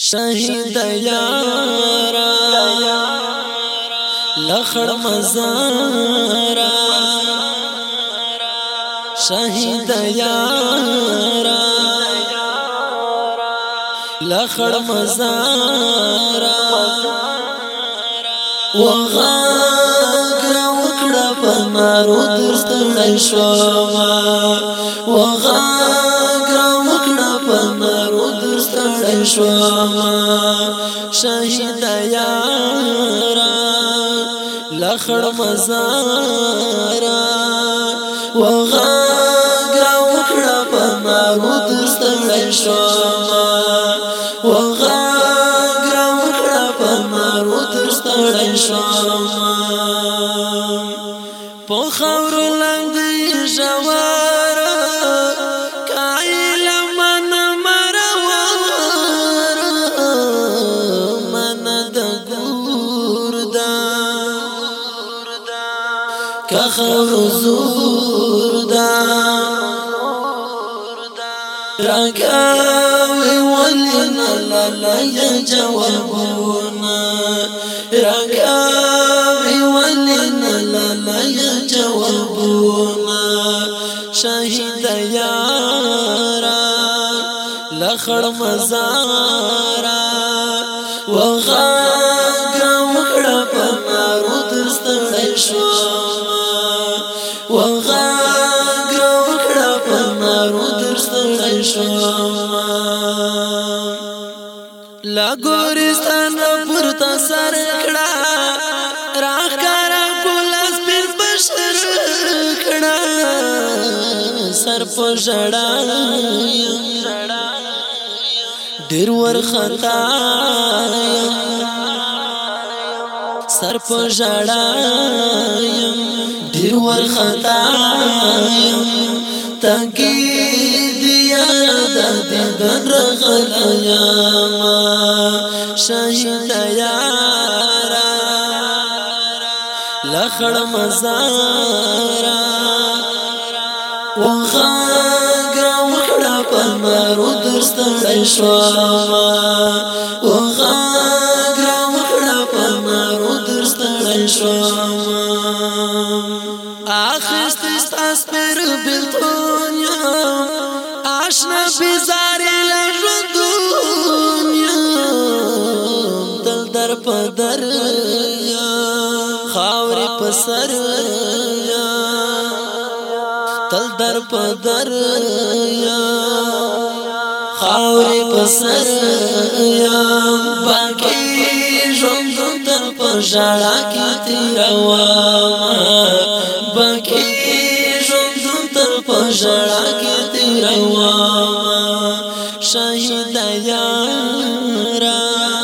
شهید یارا لخړ مزارا شهید یارا لخړ مزارا وغاګر وکړه په مارو درستړی شوما وغاګر وکړه په مارو درستړی شوما شهید یارا لخړ مزارا وغاګر وکړه په مارو درستړی شوما وغاګر وکړه په مارو درستړی شوما په خاور لاندې ژور کایل من مرور من د ګور دا که خاور زور دا راګاوي ولنا لا جوابنا راګاوي ولنا لا جوابنا شهید یارا لخړ مزارا وغاګر وکړه په مارو درستړی شوما وغاګر وکړه په مارو درستړی شوما لا ګورستان پورته سر کړه راخکارا ګلاس پر بشر کړه سر په ژړا ډېر ور خطا سر په ژړا ډېر ور خطا تنګي دیا د دن رغلایا شهید یارا لخړ مزارا وغاګر وکړه په مارو درستړی شوما وغاګر وکړه په مارو درستړی شوما اخست استاس پر بلتون آشنا بیزاری لژوندون دل در پدر خاورې پسر تل در پدر خاورې پسر باقي ژوند تل په ژړا کې تیروما باقي ژوند تل په ژړا کې تیروما شهید یارا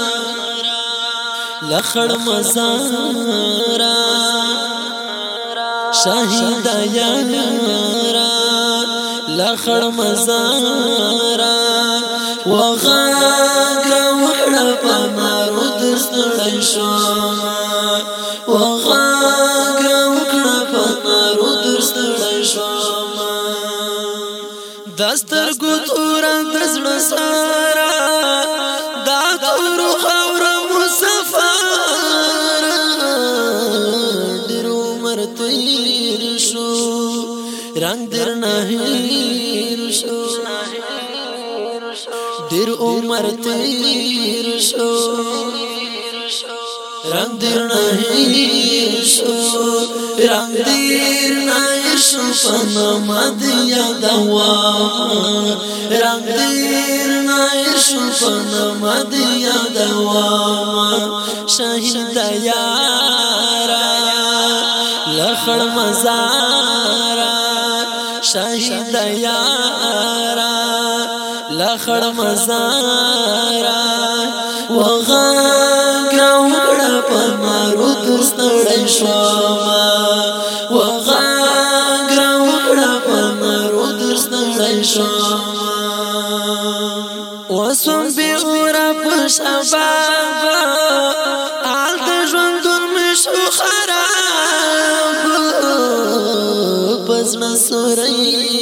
لخړ مزارا شهید یارا لخړ مزارا وغاګر وکړه په مارو درستړی شوما وغاګر وکړه په مارو درستړی شوما دسترګو تور د زړه سارا دا تور خاور مسافر ډېر عمر تیر شو رنگ در نه هیر شو ډېر عمر تیر شو رنگ در نه هیر شو رنگ در نه شو پنما دیا دوا رنگ در نه شو پنما دیا دوا شهید یارا لخړ مزارا شهید یارا لخړ مزارا وغاګر وکړه په مارو درستړی شوما وغاګر وکړه په مارو درستړی شوما وسوم به اورا په شباب آل د ژوندون مشو خراب پزړه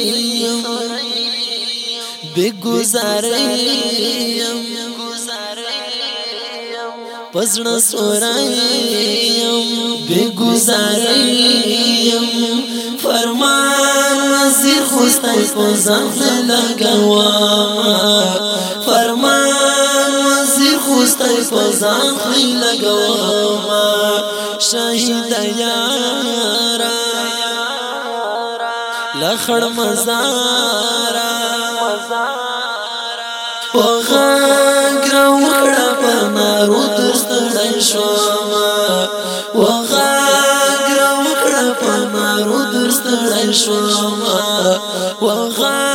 سورې بے گزاریم پزړه سورایم بے گزاریم فرمان وزیر خوستای پوزان لگوا فرمان وزیر خوستای پوزان لگوا شهید یارا لخړ مزارا وغاګ راوړه په نارو درستړی شوم وغاګ راوړه په نارو درستړی شوم وغاګ